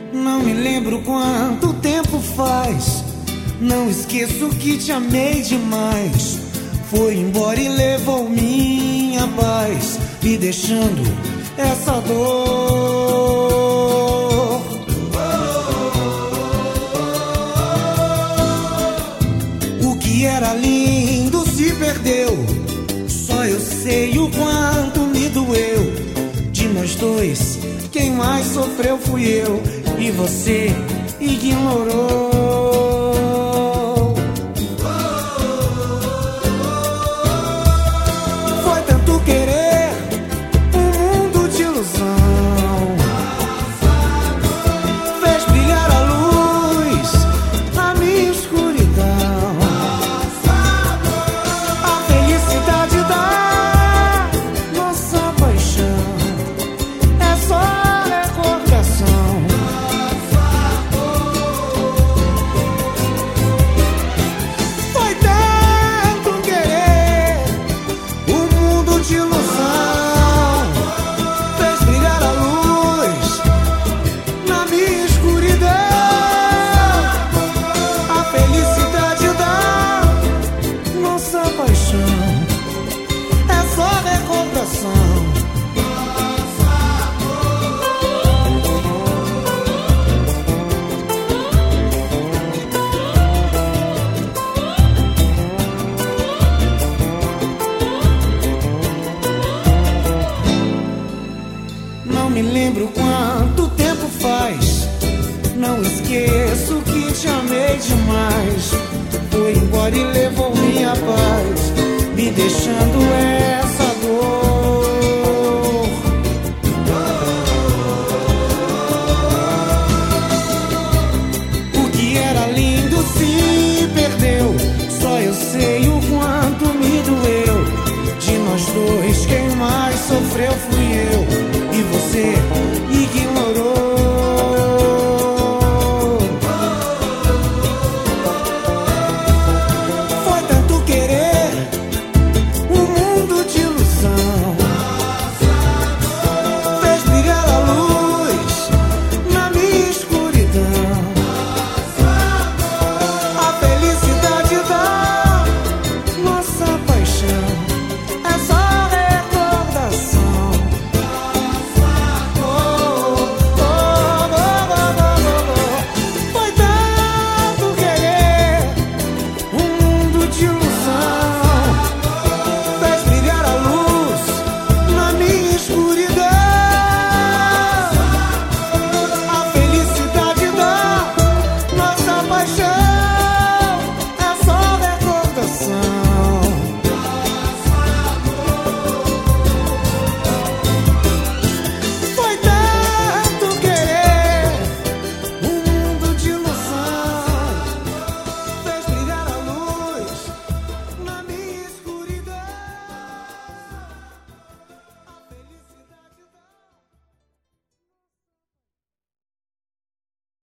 Não me lembro quanto tempo faz. Não esqueço que te amei demais. Foi embora e levou minha paz, me deixando essa dor. O que era lindo se perdeu. Só eu sei o quanto me doeu. De nós dois, quem mais sofreu fui eu, e você ignorou. Foi tanto querer um mundo de ilusão, fez brilhar a luz na minha escuridão. A felicidade da nossa paixão é só recordação. Foi tanto querer um mundo de ilusão, fez brilhar a luz na minha escuridão. A felicidade da nossa paixão é só recordação. Não me lembro quanto tempo faz. Não esqueço que te amei demais. Foi embora e levou minha paz, me deixando essa dor.